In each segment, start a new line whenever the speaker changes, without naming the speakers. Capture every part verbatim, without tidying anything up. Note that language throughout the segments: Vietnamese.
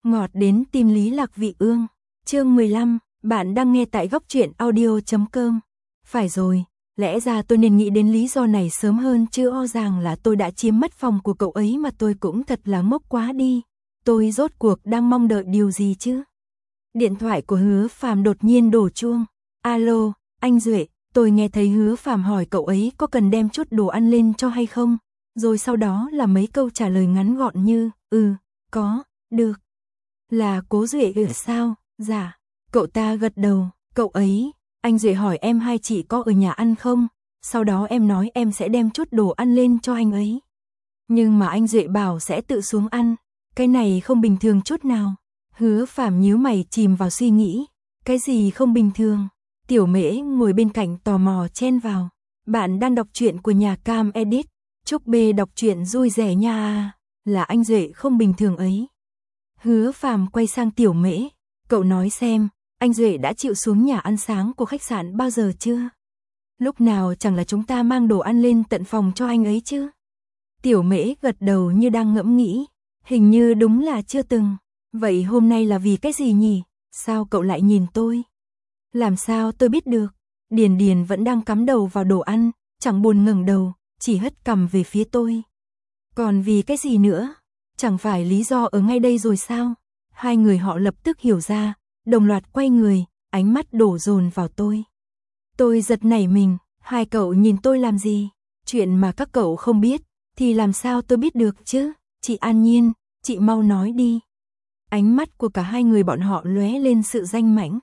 Ngọt đến tim Lý Lạc Vị Ương. Chương mười lăm, bạn đang nghe tại góc truyện audio chấm com. Phải rồi, lẽ ra tôi nên nghĩ đến lý do này sớm hơn chứ o ràng là tôi đã chiếm mất phòng của cậu ấy mà tôi cũng thật là ngốc quá đi. Tôi rốt cuộc đang mong đợi điều gì chứ? Điện thoại của Hứa Phàm đột nhiên đổ chuông. Alo, anh Duệ, tôi nghe thấy Hứa Phàm hỏi cậu ấy có cần đem chút đồ ăn lên cho hay không? Rồi sau đó là mấy câu trả lời ngắn gọn như, ừ, có, được. Là Cố Duệ ở sao? Dạ. Cậu ta gật đầu, cậu ấy, anh Duệ hỏi em hai chị có ở nhà ăn không? Sau đó em nói em sẽ đem chút đồ ăn lên cho anh ấy. Nhưng mà anh Duệ bảo sẽ tự xuống ăn, cái này không bình thường chút nào. Hứa Phàm nhíu mày chìm vào suy nghĩ, cái gì không bình thường? Tiểu Mễ ngồi bên cạnh tò mò chen vào. Bạn đang đọc truyện của nhà Cam Edit, chúc bê đọc truyện vui vẻ nha. Là anh Duệ không bình thường ấy. Hứa Phàm quay sang Tiểu Mễ, cậu nói xem, anh Duệ đã chịu xuống nhà ăn sáng của khách sạn bao giờ chưa? Lúc nào chẳng là chúng ta mang đồ ăn lên tận phòng cho anh ấy chứ? Tiểu Mễ gật đầu như đang ngẫm nghĩ, hình như đúng là chưa từng. Vậy hôm nay là vì cái gì nhỉ? Sao cậu lại nhìn tôi? Làm sao tôi biết được? Điền Điền vẫn đang cắm đầu vào đồ ăn, chẳng buồn ngẩng đầu, chỉ hất cằm về phía tôi. Còn vì cái gì nữa? Chẳng phải lý do ở ngay đây rồi sao? Hai người họ lập tức hiểu ra, đồng loạt quay người, ánh mắt đổ dồn vào tôi. Tôi giật nảy mình, hai cậu nhìn tôi làm gì? Chuyện mà các cậu không biết, thì làm sao tôi biết được chứ? Chị An Nhiên, chị mau nói đi. Ánh mắt của cả hai người bọn họ lóe lên sự danh mãnh.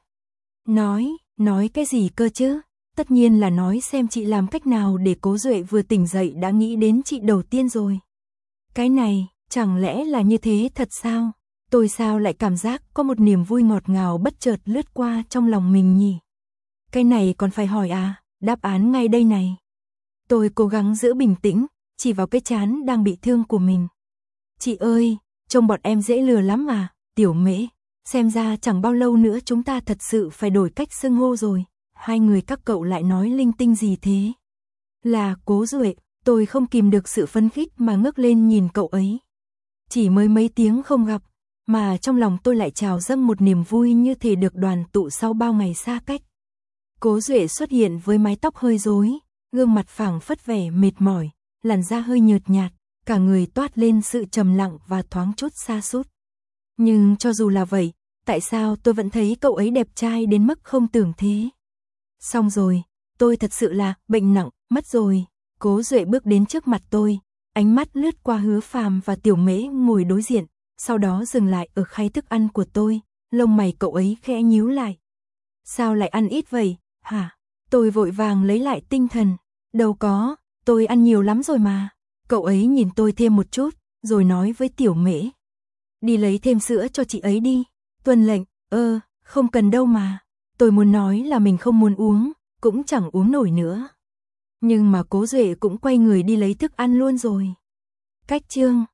Nói, nói cái gì cơ chứ? Tất nhiên là nói xem chị làm cách nào để Cố Duệ vừa tỉnh dậy đã nghĩ đến chị đầu tiên rồi. Cái này, chẳng lẽ là như thế thật sao? Tôi sao lại cảm giác có một niềm vui ngọt ngào bất chợt lướt qua trong lòng mình nhỉ? Cái này còn phải hỏi à? Đáp án ngay đây này. Tôi cố gắng giữ bình tĩnh, chỉ vào cái trán đang bị thương của mình. Chị ơi, trông bọn em dễ lừa lắm à? Tiểu Mễ, xem ra chẳng bao lâu nữa chúng ta thật sự phải đổi cách xưng hô rồi. Hai người các cậu lại nói linh tinh gì thế? Là Cố Duệ, tôi không kìm được sự phấn khích mà ngước lên nhìn cậu ấy. Chỉ mới mấy tiếng không gặp, mà trong lòng tôi lại trào dâng một niềm vui như thể được đoàn tụ sau bao ngày xa cách. Cố Duệ xuất hiện với mái tóc hơi rối, gương mặt phảng phất vẻ mệt mỏi, làn da hơi nhợt nhạt, cả người toát lên sự trầm lặng và thoáng chút sa sút. Nhưng cho dù là vậy, tại sao tôi vẫn thấy cậu ấy đẹp trai đến mức không tưởng thế? Xong rồi, tôi thật sự là bệnh nặng, mất rồi. Cố Duệ bước đến trước mặt tôi, ánh mắt lướt qua Hứa Phàm và Tiểu Mễ ngồi đối diện, sau đó dừng lại ở khay thức ăn của tôi, lông mày cậu ấy khẽ nhíu lại. Sao lại ăn ít vậy, hả? Tôi vội vàng lấy lại tinh thần. Đâu có, tôi ăn nhiều lắm rồi mà. Cậu ấy nhìn tôi thêm một chút, rồi nói với Tiểu Mễ. Đi lấy thêm sữa cho chị ấy đi. Tuân lệnh, ơ, không cần đâu mà. Tôi muốn nói là mình không muốn uống, cũng chẳng uống nổi nữa. Nhưng mà Cố Duệ cũng quay người đi lấy thức ăn luôn rồi. Cách chương